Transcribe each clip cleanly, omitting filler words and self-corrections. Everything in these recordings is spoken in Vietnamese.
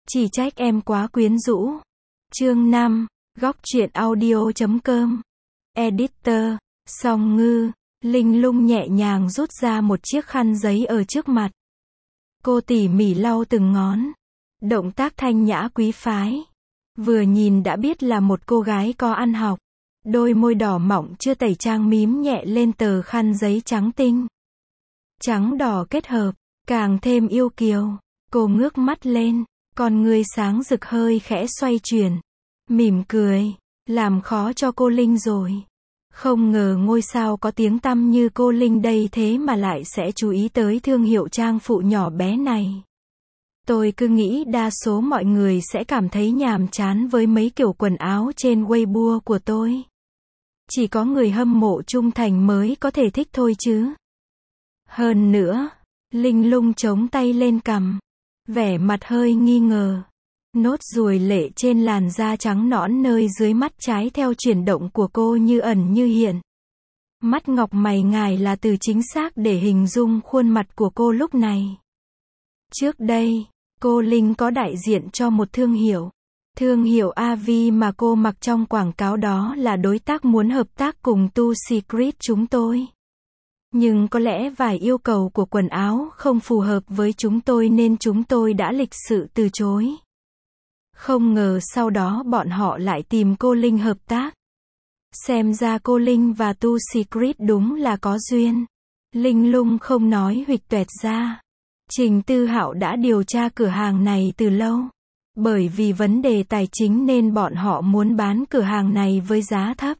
Chỉ trách em quá quyến rũ. Chương 5, góc truyện audio.com. Editor, Song Ngư. Linh Lung nhẹ nhàng rút ra một chiếc khăn giấy ở trước mặt. Cô tỉ mỉ lau từng ngón. Động tác thanh nhã quý phái. Vừa nhìn đã biết là một cô gái có ăn học. Đôi môi đỏ mọng chưa tẩy trang mím nhẹ lên tờ khăn giấy trắng tinh. Trắng đỏ kết hợp, càng thêm yêu kiều. Cô ngước mắt lên, con ngươi sáng rực hơi khẽ xoay chuyển. Mỉm cười, làm khó cho cô Linh rồi. Không ngờ ngôi sao có tiếng tăm như cô Linh đây thế mà lại sẽ chú ý tới thương hiệu trang phụ nhỏ bé này. Tôi cứ nghĩ đa số mọi người sẽ cảm thấy nhàm chán với mấy kiểu quần áo trên Weibo của tôi. Chỉ có người hâm mộ trung thành mới có thể thích thôi chứ. Hơn nữa, Linh Lung chống tay lên cằm, vẻ mặt hơi nghi ngờ. Nốt ruồi lệ trên làn da trắng nõn nơi dưới mắt trái theo chuyển động của cô như ẩn như hiện. Mắt ngọc mày ngài là từ chính xác để hình dung khuôn mặt của cô lúc này. Trước đây, cô Linh có đại diện cho một thương hiệu. Thương hiệu AV mà cô mặc trong quảng cáo đó là đối tác muốn hợp tác cùng To Secret chúng tôi. Nhưng có lẽ vài yêu cầu của quần áo không phù hợp với chúng tôi nên chúng tôi đã lịch sự từ chối. Không ngờ sau đó bọn họ lại tìm cô Linh hợp tác. Xem ra cô Linh và To Secret đúng là có duyên. Linh Lung không nói huỵch toẹt ra. Trình Tư Hạo đã điều tra cửa hàng này từ lâu. Bởi vì vấn đề tài chính nên bọn họ muốn bán cửa hàng này với giá thấp.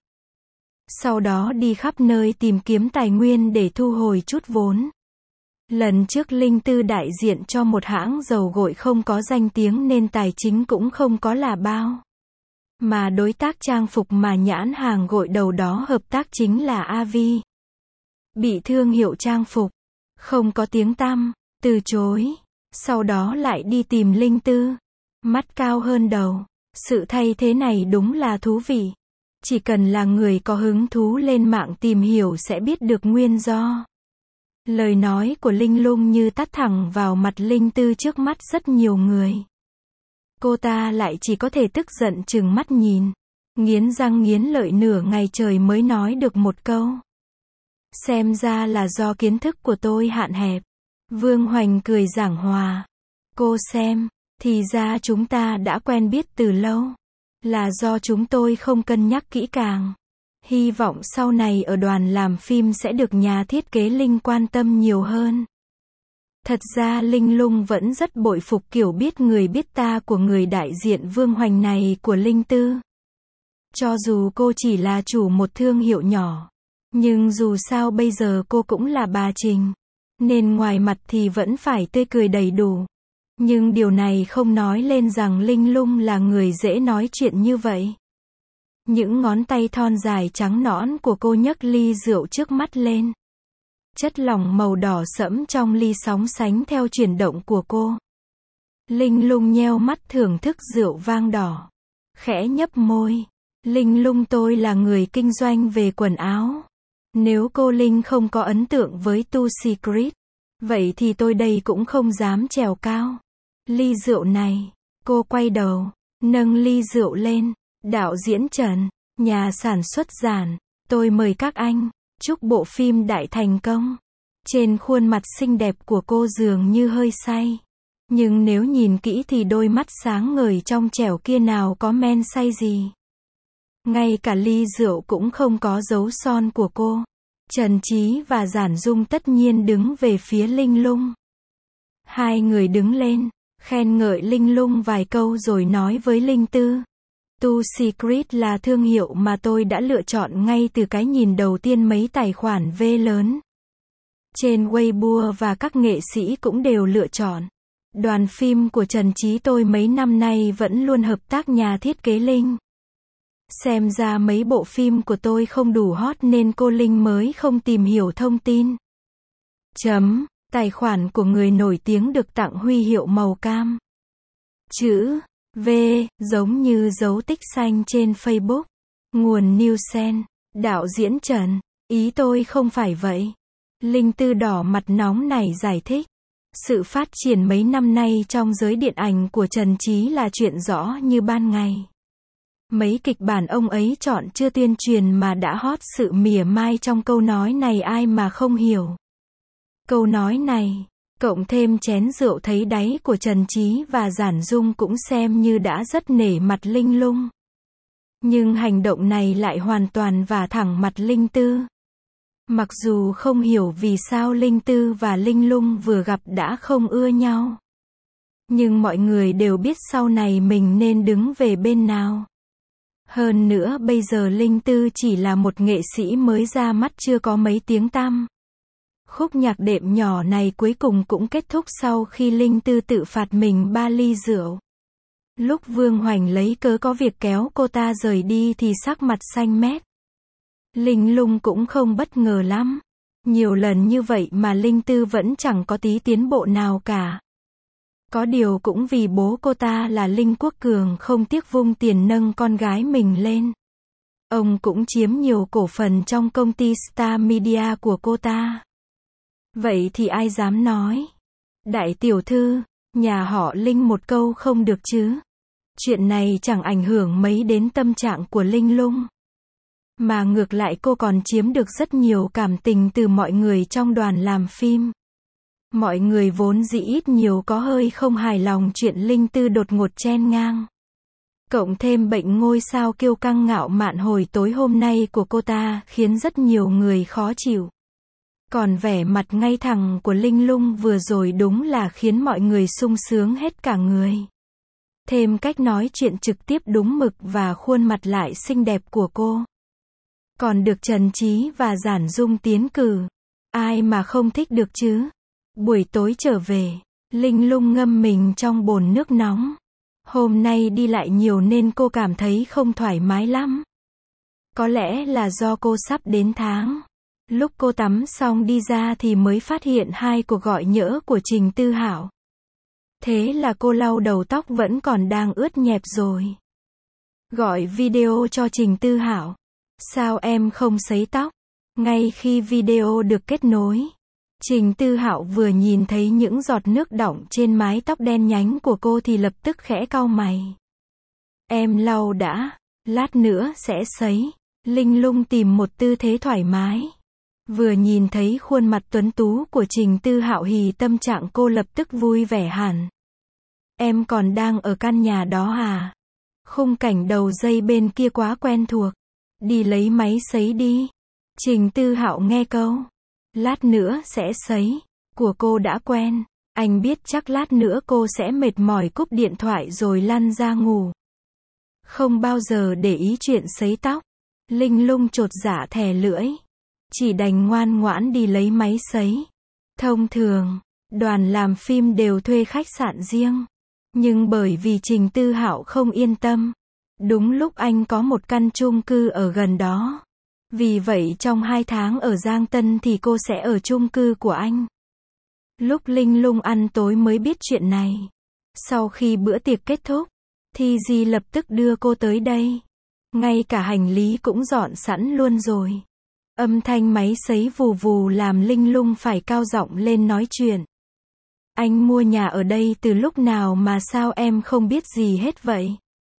Sau đó đi khắp nơi tìm kiếm tài nguyên để thu hồi chút vốn. Lần trước Linh Tư đại diện cho một hãng dầu gội không có danh tiếng nên tài chính cũng không có là bao. Mà đối tác trang phục mà nhãn hàng gội đầu đó hợp tác chính là AV. Bị thương hiệu trang phục, không có tiếng tăm, từ chối. Sau đó lại đi tìm Linh Tư. Mắt cao hơn đầu. Sự thay thế này đúng là thú vị. Chỉ cần là người có hứng thú lên mạng tìm hiểu sẽ biết được nguyên do. Lời nói của Linh Lung như tát thẳng vào mặt Linh Tư trước mắt rất nhiều người. Cô ta lại chỉ có thể tức giận trừng mắt nhìn. Nghiến răng nghiến lợi nửa ngày trời mới nói được một câu. Xem ra là do kiến thức của tôi hạn hẹp. Vương Hoành cười giảng hòa. Cô xem, thì ra chúng ta đã quen biết từ lâu. Là do chúng tôi không cân nhắc kỹ càng. Hy vọng sau này ở đoàn làm phim sẽ được nhà thiết kế Linh quan tâm nhiều hơn. Thật ra Linh Lung vẫn rất bội phục kiểu biết người biết ta của người đại diện Vương Hoành này của Linh Tư. Cho dù cô chỉ là chủ một thương hiệu nhỏ, nhưng dù sao bây giờ cô cũng là bà Trình, nên ngoài mặt thì vẫn phải tươi cười đầy đủ. Nhưng điều này không nói lên rằng Linh Lung là người dễ nói chuyện như vậy. Những ngón tay thon dài trắng nõn của cô nhấc ly rượu trước mắt lên. Chất lỏng màu đỏ sẫm trong ly sóng sánh theo chuyển động của cô. Linh Lung nheo mắt thưởng thức rượu vang đỏ. Khẽ nhấp môi. Linh Lung tôi là người kinh doanh về quần áo. Nếu cô Linh không có ấn tượng với To Secret, vậy thì tôi đây cũng không dám trèo cao. Ly rượu này, cô quay đầu, nâng ly rượu lên. Đạo diễn Trần, nhà sản xuất Giản, tôi mời các anh, chúc bộ phim đại thành công. Trên khuôn mặt xinh đẹp của cô dường như hơi say. Nhưng nếu nhìn kỹ thì đôi mắt sáng ngời trong trẻo kia nào có men say gì. Ngay cả ly rượu cũng không có dấu son của cô. Trần Chí và Giản Dung tất nhiên đứng về phía Linh Lung. Hai người đứng lên, khen ngợi Linh Lung vài câu rồi nói với Linh Tư. To Secret là thương hiệu mà tôi đã lựa chọn ngay từ cái nhìn đầu tiên mấy tài khoản V lớn. Trên Weibo và các nghệ sĩ cũng đều lựa chọn. Đoàn phim của Trần Chí tôi mấy năm nay vẫn luôn hợp tác nhà thiết kế Linh. Xem ra mấy bộ phim của tôi không đủ hot nên cô Linh mới không tìm hiểu thông tin. Tài khoản của người nổi tiếng được tặng huy hiệu màu cam. Chữ V, giống như dấu tích xanh trên Facebook. Nguồn Nielsen. Đạo diễn Trần, ý tôi không phải vậy. Linh Tư đỏ mặt nóng này giải thích. Sự phát triển mấy năm nay trong giới điện ảnh của Trần Chí là chuyện rõ như ban ngày. Mấy kịch bản ông ấy chọn chưa tuyên truyền mà đã hot, sự mỉa mai trong câu nói này ai mà không hiểu. Câu nói này, cộng thêm chén rượu thấy đáy của Trần Chí và Giản Dung cũng xem như đã rất nể mặt Linh Lung. Nhưng hành động này lại hoàn toàn vả thẳng mặt Linh Tư. Mặc dù không hiểu vì sao Linh Tư và Linh Lung vừa gặp đã không ưa nhau. Nhưng mọi người đều biết sau này mình nên đứng về bên nào. Hơn nữa bây giờ Linh Tư chỉ là một nghệ sĩ mới ra mắt chưa có mấy tiếng tăm. Khúc nhạc đệm nhỏ này cuối cùng cũng kết thúc sau khi Linh Tư tự phạt mình 3 ly rượu. Lúc Vương Hoành lấy cớ có việc kéo cô ta rời đi thì sắc mặt xanh mét. Linh Lung cũng không bất ngờ lắm. Nhiều lần như vậy mà Linh Tư vẫn chẳng có tí tiến bộ nào cả. Có điều cũng vì bố cô ta là Linh Quốc Cường không tiếc vung tiền nâng con gái mình lên. Ông cũng chiếm nhiều cổ phần trong công ty Star Media của cô ta. Vậy thì ai dám nói? Đại tiểu thư, nhà họ Linh một câu không được chứ? Chuyện này chẳng ảnh hưởng mấy đến tâm trạng của Linh Lung. Mà ngược lại cô còn chiếm được rất nhiều cảm tình từ mọi người trong đoàn làm phim. Mọi người vốn dĩ ít nhiều có hơi không hài lòng chuyện Linh Tư đột ngột chen ngang. Cộng thêm bệnh ngôi sao kiêu căng ngạo mạn hồi tối hôm nay của cô ta khiến rất nhiều người khó chịu. Còn vẻ mặt ngay thẳng của Linh Lung vừa rồi đúng là khiến mọi người sung sướng hết cả người. Thêm cách nói chuyện trực tiếp đúng mực và khuôn mặt lại xinh đẹp của cô. Còn được Trần Chí và Giản Dung tiến cử. Ai mà không thích được chứ? Buổi tối trở về, Linh Lung ngâm mình trong bồn nước nóng. Hôm nay đi lại nhiều nên cô cảm thấy không thoải mái lắm. Có lẽ là do cô sắp đến tháng. Lúc cô tắm xong đi ra thì mới phát hiện 2 cuộc gọi nhỡ của Trình Tư Hạo. Thế là cô lau đầu tóc vẫn còn đang ướt nhẹp rồi. Gọi video cho Trình Tư Hạo. Sao em không sấy tóc? Ngay khi video được kết nối, Trình Tư Hạo vừa nhìn thấy những giọt nước đọng trên mái tóc đen nhánh của cô thì lập tức khẽ cau mày. Em lau đã, lát nữa sẽ sấy. Linh Lung tìm một tư thế thoải mái. Vừa nhìn thấy khuôn mặt tuấn tú của Trình Tư Hạo thì tâm trạng cô lập tức vui vẻ hẳn. Em còn đang ở căn nhà đó à? Khung cảnh đầu dây bên kia quá quen thuộc. Đi lấy máy sấy đi. Trình Tư Hạo nghe câu lát nữa sẽ sấy của cô đã quen. Anh biết chắc lát nữa cô sẽ mệt mỏi cúp điện thoại rồi lăn ra ngủ. Không bao giờ để ý chuyện sấy tóc. Linh Lung chột dạ thè lưỡi. Chỉ đành ngoan ngoãn đi lấy máy sấy. Thông thường, đoàn làm phim đều thuê khách sạn riêng. Nhưng bởi vì Trình Tư Hạo không yên tâm. Đúng lúc anh có một căn chung cư ở gần đó. Vì vậy trong 2 tháng ở Giang Tân thì cô sẽ ở chung cư của anh. Lúc Linh Lung ăn tối mới biết chuyện này. Sau khi bữa tiệc kết thúc, Thi Di lập tức đưa cô tới đây. Ngay cả hành lý cũng dọn sẵn luôn rồi. Âm thanh máy sấy vù vù làm Linh Lung phải cao giọng lên nói chuyện. Anh mua nhà ở đây từ lúc nào mà sao em không biết gì hết vậy?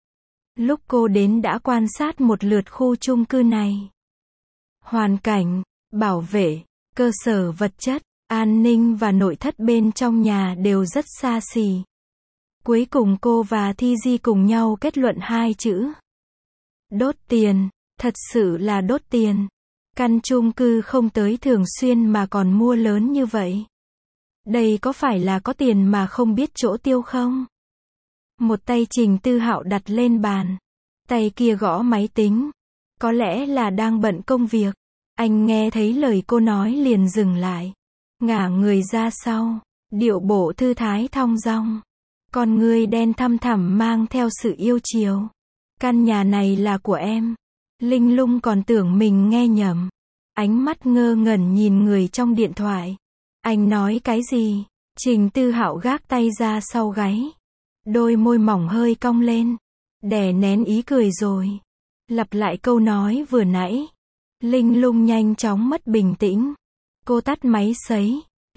Lúc cô đến đã quan sát một lượt khu chung cư này. Hoàn cảnh, bảo vệ, cơ sở vật chất, an ninh và nội thất bên trong nhà đều rất xa xỉ. Cuối cùng cô và Thi Di cùng nhau kết luận 2 chữ. Đốt tiền, thật sự là đốt tiền. Căn chung cư không tới thường xuyên mà còn mua lớn như vậy. Đây có phải là có tiền mà không biết chỗ tiêu không? Một tay Trình Tư Hạo đặt lên bàn. Tay kia gõ máy tính. Có lẽ là đang bận công việc. Anh nghe thấy lời cô nói liền dừng lại. Ngả người ra sau. Điệu bộ thư thái thong dong. Con ngươi đen thăm thẳm mang theo sự yêu chiều. Căn nhà này là của em. Linh Lung còn tưởng mình nghe nhầm. Ánh mắt ngơ ngẩn nhìn người trong điện thoại. Anh nói cái gì? Trình Tư Hạo gác tay ra sau gáy. Đôi môi mỏng hơi cong lên. Đè nén ý cười rồi. Lặp lại câu nói vừa nãy. Linh Lung nhanh chóng mất bình tĩnh. Cô tắt máy sấy.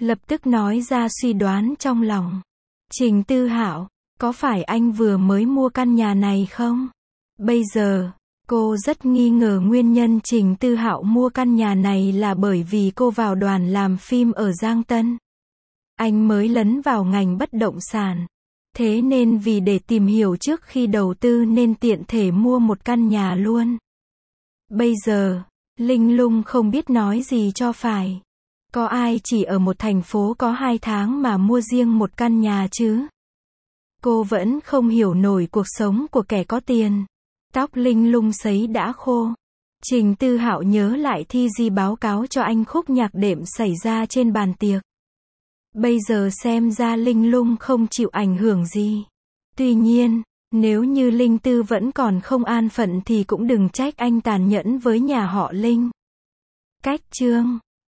lập tức nói ra suy đoán trong lòng. Trình Tư Hạo, có phải anh vừa mới mua căn nhà này không? Bây giờ, cô rất nghi ngờ nguyên nhân Trình Tư Hạo mua căn nhà này là bởi vì cô vào đoàn làm phim ở Giang Tân. Anh mới lấn vào ngành bất động sản. Thế nên vì để tìm hiểu trước khi đầu tư nên tiện thể mua một căn nhà luôn. Bây giờ, Linh Lung không biết nói gì cho phải. Có ai chỉ ở một thành phố có 2 tháng mà mua riêng một căn nhà chứ? Cô vẫn không hiểu nổi cuộc sống của kẻ có tiền. Tóc Linh Lung sấy đã khô. Trình Tư Hạo nhớ lại thi Di báo cáo cho anh khúc nhạc đệm xảy ra trên bàn tiệc. Bây giờ xem ra Linh Lung không chịu ảnh hưởng gì. Tuy nhiên, nếu như Linh Tư vẫn còn không an phận thì cũng đừng trách anh tàn nhẫn với nhà họ Linh. Cách chương